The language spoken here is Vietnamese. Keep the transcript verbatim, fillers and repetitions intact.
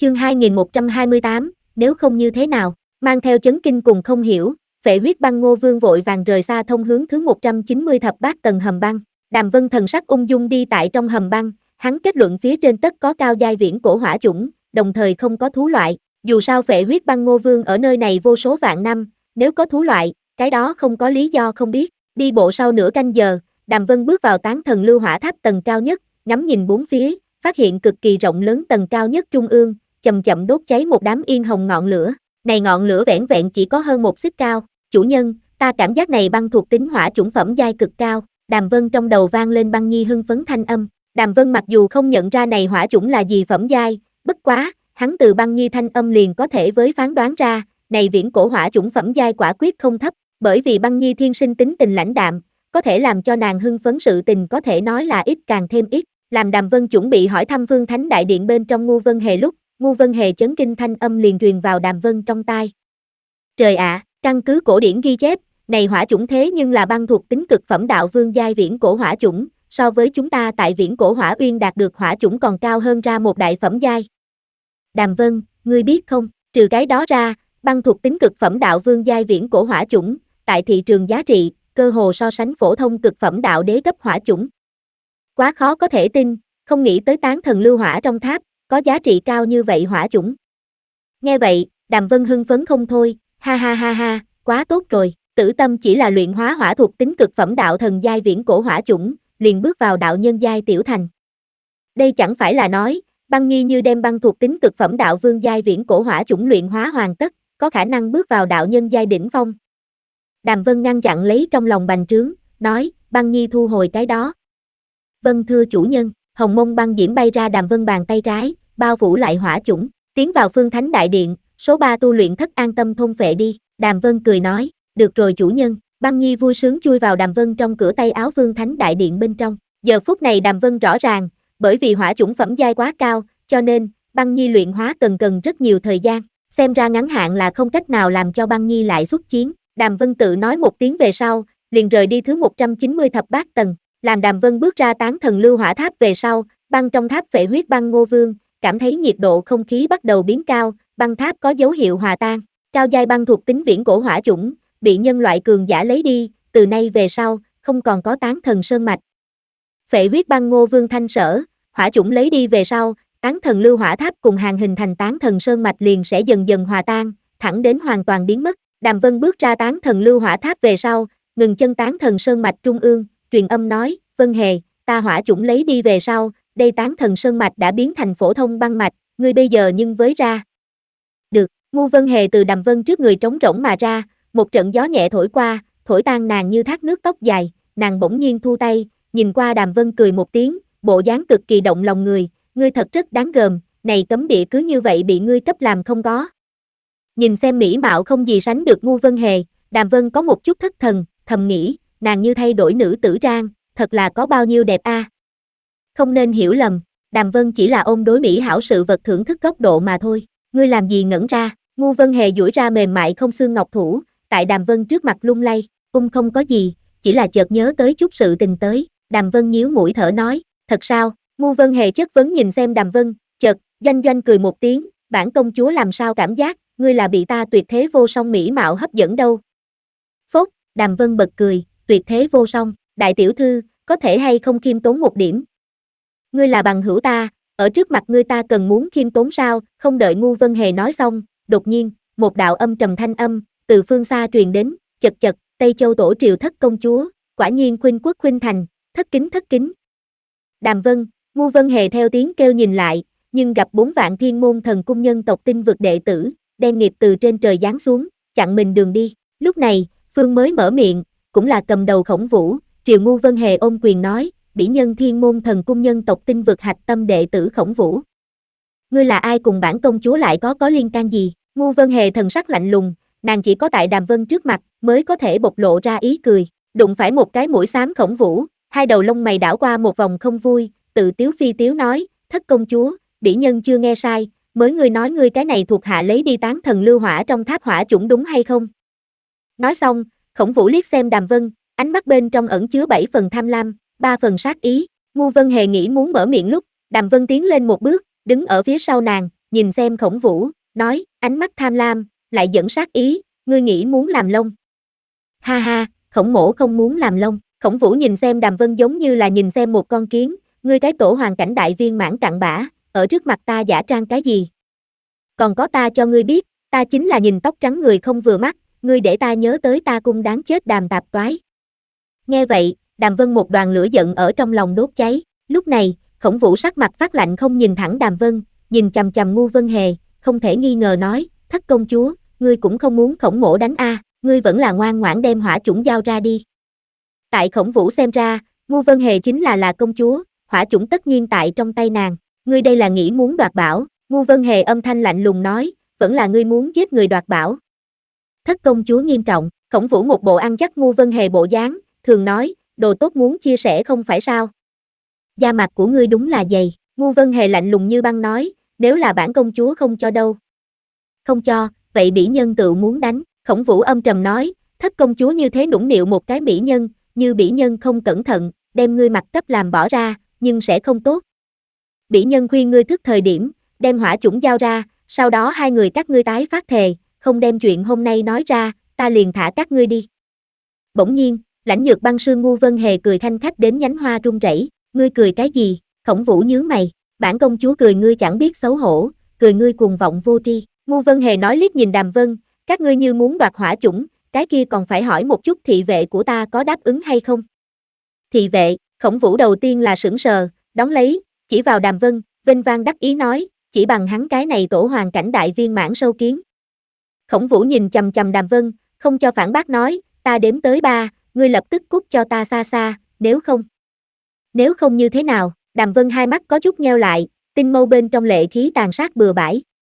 Chương hai nghìn một trăm hai mươi tám, nếu không như thế nào, mang theo chấn kinh cùng không hiểu, Phệ Huyết Băng Ngô Vương vội vàng rời xa thông hướng thứ một trăm chín mươi thập bát tầng hầm băng. Đàm Vân thần sắc ung dung đi tại trong hầm băng, hắn kết luận phía trên tất có cao giai viễn cổ hỏa chủng, đồng thời không có thú loại, dù sao Phệ Huyết Băng Ngô Vương ở nơi này vô số vạn năm, nếu có thú loại, cái đó không có lý do không biết. Đi bộ sau nửa canh giờ, Đàm Vân bước vào Tán Thần Lưu Hỏa Tháp tầng cao nhất, ngắm nhìn bốn phía, phát hiện cực kỳ rộng lớn tầng cao nhất trung ương, chậm chậm đốt cháy một đám yên hồng ngọn lửa. Này ngọn lửa vẻn vẹn chỉ có hơn một xích cao. Chủ nhân, ta cảm giác này băng thuộc tính hỏa chủng phẩm giai cực cao. Đàm Vân trong đầu vang lên Băng Nhi hưng phấn thanh âm. Đàm Vân mặc dù không nhận ra này hỏa chủng là gì phẩm giai, bất quá, hắn từ Băng Nhi thanh âm liền có thể với phán đoán ra, này viễn cổ hỏa chủng phẩm giai quả quyết không thấp, bởi vì Băng Nhi thiên sinh tính tình lãnh đạm, có thể làm cho nàng hưng phấn sự tình có thể nói là ít càng thêm ít. Làm Đàm Vân chuẩn bị hỏi thăm Vương Thánh Đại Điện bên trong Ngu Vân Hề lúc, Ngu Vân Hề chấn kinh thanh âm liền truyền vào Đàm Vân trong tai. Trời ạ, à, căn cứ cổ điển ghi chép, này hỏa chủng thế nhưng là băng thuộc tính cực phẩm đạo vương giai viễn cổ hỏa chủng, so với chúng ta tại viễn cổ hỏa uyên đạt được hỏa chủng còn cao hơn ra một đại phẩm giai. Đàm Vân, ngươi biết không, trừ cái đó ra, băng thuộc tính cực phẩm đạo vương giai viễn cổ hỏa chủng, tại thị trường giá trị, cơ hồ so sánh phổ thông cực phẩm đạo đế cấp hỏa chủng. Quá khó có thể tin, không nghĩ tới Tán Thần Lưu Hỏa trong tháp, có giá trị cao như vậy hỏa chủng. Nghe vậy, Đàm Vân hưng phấn không thôi, ha ha ha ha, quá tốt rồi, Tử Tâm chỉ là luyện hóa hỏa thuộc tính cực phẩm đạo thần giai viễn cổ hỏa chủng, liền bước vào đạo nhân giai tiểu thành. Đây chẳng phải là nói, Băng Nhi như đem băng thuộc tính cực phẩm đạo vương giai viễn cổ hỏa chủng luyện hóa hoàn tất, có khả năng bước vào đạo nhân giai đỉnh phong. Đàm Vân ngăn chặn lấy trong lòng bành trướng, nói, Băng Nhi thu hồi cái đó. Vâng thưa chủ nhân. Hồng mông băng diễm bay ra Đàm Vân bàn tay trái, bao phủ lại hỏa chủng, tiến vào Phương Thánh Đại Điện, số ba tu luyện thất an tâm thôn phệ đi. Đàm Vân cười nói, được rồi chủ nhân. Băng Nhi vui sướng chui vào Đàm Vân trong cửa tay áo Phương Thánh Đại Điện bên trong. Giờ phút này Đàm Vân rõ ràng, bởi vì hỏa chủng phẩm giai quá cao, cho nên Băng Nhi luyện hóa cần cần rất nhiều thời gian, xem ra ngắn hạn là không cách nào làm cho Băng Nhi lại xuất chiến. Đàm Vân tự nói một tiếng về sau, liền rời đi thứ một trăm chín mươi thập bát tầng. Làm Đàm Vân bước ra Tán Thần Lưu Hỏa Tháp về sau, băng trong tháp Phệ Huyết Băng Ngô Vương, cảm thấy nhiệt độ không khí bắt đầu biến cao, băng tháp có dấu hiệu hòa tan. Cao giai băng thuộc tính viễn cổ hỏa chủng, bị nhân loại cường giả lấy đi, từ nay về sau, không còn có Tán Thần Sơn Mạch. Phệ Huyết Băng Ngô Vương thanh sở, hỏa chủng lấy đi về sau, Tán Thần Lưu Hỏa Tháp cùng hàng hình thành Tán Thần Sơn Mạch liền sẽ dần dần hòa tan, thẳng đến hoàn toàn biến mất. Đàm Vân bước ra Tán Thần Lưu Hỏa Tháp về sau, ngừng chân Tán Thần Sơn Mạch trung ương, truyền âm nói, Vân Hề, ta hỏa chủng lấy đi về sau, đây Tán Thần Sơn Mạch đã biến thành phổ thông băng mạch, ngươi bây giờ nhưng với ra. Được, Ngu Vân Hề từ Đàm Vân trước người trống rỗng mà ra, một trận gió nhẹ thổi qua, thổi tan nàng như thác nước tóc dài, nàng bỗng nhiên thu tay, nhìn qua Đàm Vân cười một tiếng, bộ dáng cực kỳ động lòng người, ngươi thật rất đáng gờm, này cấm địa cứ như vậy bị ngươi cấp làm không có. Nhìn xem mỹ mạo không gì sánh được Ngu Vân Hề, Đàm Vân có một chút thất thần, thầm nghĩ, nàng như thay đổi nữ tử trang, thật là có bao nhiêu đẹp a. À. Không nên hiểu lầm, Đàm Vân chỉ là ôm đối mỹ hảo sự vật thưởng thức góc độ mà thôi, ngươi làm gì ngẩn ra. Ngu Vân Hề duỗi ra mềm mại không xương ngọc thủ, tại Đàm Vân trước mặt lung lay, ung không có gì, chỉ là chợt nhớ tới chút sự tình tới. Đàm Vân nhíu mũi thở nói, thật sao? Ngu Vân Hề chất vấn nhìn xem Đàm Vân, chợt, doanh doanh cười một tiếng, bản công chúa làm sao cảm giác, ngươi là bị ta tuyệt thế vô song mỹ mạo hấp dẫn đâu. Phốt, Đàm Vân bật cười, tuyệt thế vô song, đại tiểu thư, có thể hay không khiêm tốn một điểm. Ngươi là bằng hữu ta, ở trước mặt ngươi ta cần muốn khiêm tốn sao? Không đợi Ngu Vân Hề nói xong, đột nhiên, một đạo âm trầm thanh âm, từ phương xa truyền đến, chật chật, Tây Châu tổ triều thất công chúa, quả nhiên khuynh quốc khuynh thành, thất kính thất kính. Đàm Vân, Ngu Vân Hề theo tiếng kêu nhìn lại, nhưng gặp bốn vạn thiên môn thần cung nhân tộc tinh vực đệ tử, đen nghiệp từ trên trời giáng xuống, chặn mình đường đi. Lúc này, Phương mới mở miệng, cũng là cầm đầu Khổng Vũ, triều Ngu Vân Hề ôm quyền nói, bỉ nhân thiên môn thần cung nhân tộc tinh vực hạch tâm đệ tử Khổng Vũ. Ngươi là ai cùng bản công chúa lại có có liên can gì? Ngu Vân Hề thần sắc lạnh lùng, nàng chỉ có tại Đàm Vân trước mặt mới có thể bộc lộ ra ý cười, đụng phải một cái mũi xám Khổng Vũ, hai đầu lông mày đảo qua một vòng không vui, tự tiếu phi tiếu nói, thất công chúa, bỉ nhân chưa nghe sai, mới ngươi nói ngươi cái này thuộc hạ lấy đi Tán Thần Lưu Hỏa trong tháp hỏa chủng đúng hay không? Nói xong, Khổng Vũ liếc xem Đàm Vân, ánh mắt bên trong ẩn chứa bảy phần tham lam, ba phần sát ý. Ngu Vân Hề nghĩ muốn mở miệng lúc, Đàm Vân tiến lên một bước, đứng ở phía sau nàng, nhìn xem Khổng Vũ, nói, ánh mắt tham lam, lại dẫn sát ý, ngươi nghĩ muốn làm lông. Ha ha, Khổng mỗ không muốn làm lông. Khổng Vũ nhìn xem Đàm Vân giống như là nhìn xem một con kiến, ngươi cái tổ hoàng cảnh đại viên mãn cặn bã, ở trước mặt ta giả trang cái gì? Còn có ta cho ngươi biết, ta chính là nhìn tóc trắng người không vừa mắt, ngươi để ta nhớ tới ta cung đáng chết Đàm tạp toái. Nghe vậy, Đàm Vân một đoàn lửa giận ở trong lòng đốt cháy, lúc này, Khổng Vũ sắc mặt phát lạnh không nhìn thẳng Đàm Vân, nhìn chằm chằm Ngu Vân Hề, không thể nghi ngờ nói, thất công chúa, ngươi cũng không muốn Khổng mỗ đánh a, ngươi vẫn là ngoan ngoãn đem hỏa chủng giao ra đi. Tại Khổng Vũ xem ra, Ngu Vân Hề chính là là công chúa, hỏa chủng tất nhiên tại trong tay nàng, ngươi đây là nghĩ muốn đoạt bảo, Ngu Vân Hề âm thanh lạnh lùng nói, vẫn là ngươi muốn giết người đoạt bảo. Thất công chúa nghiêm trọng, Khổng Vũ một bộ ăn chắc Ngu Vân Hề bộ dáng, thường nói, đồ tốt muốn chia sẻ không phải sao? Da mặt của ngươi đúng là dày, Ngu Vân Hề lạnh lùng như băng nói, nếu là bản công chúa không cho đâu. Không cho, vậy bỉ nhân tự muốn đánh, Khổng Vũ âm trầm nói, thất công chúa như thế nũng nịu một cái bỉ nhân, như bỉ nhân không cẩn thận, đem ngươi mặt cấp làm bỏ ra, nhưng sẽ không tốt. Bỉ nhân khuyên ngươi thức thời điểm, đem hỏa chủng giao ra, sau đó hai người các ngươi tái phát thề, không đem chuyện hôm nay nói ra, ta liền thả các ngươi đi. Bỗng nhiên, lãnh nhược băng sương Ngu Vân Hề cười thanh khách đến nhánh hoa run rẩy, ngươi cười cái gì? Khổng Vũ nhướng mày, bản công chúa cười ngươi chẳng biết xấu hổ, cười ngươi cuồng vọng vô tri. Ngu Vân Hề nói liếc nhìn Đàm Vân, các ngươi như muốn đoạt hỏa chủng, cái kia còn phải hỏi một chút thị vệ của ta có đáp ứng hay không. Thị vệ, Khổng Vũ đầu tiên là sững sờ, đón lấy, chỉ vào Đàm Vân, vênh vang đắc ý nói, chỉ bằng hắn cái này tổ hoàng cảnh đại viên mãn sâu kiến. Khổng Vũ nhìn chằm chằm Đàm Vân, không cho phản bác nói, ta đếm tới ba, ngươi lập tức cút cho ta xa xa, nếu không. Nếu không như thế nào, Đàm Vân hai mắt có chút nheo lại, tinh mâu bên trong lệ khí tàn sát bừa bãi,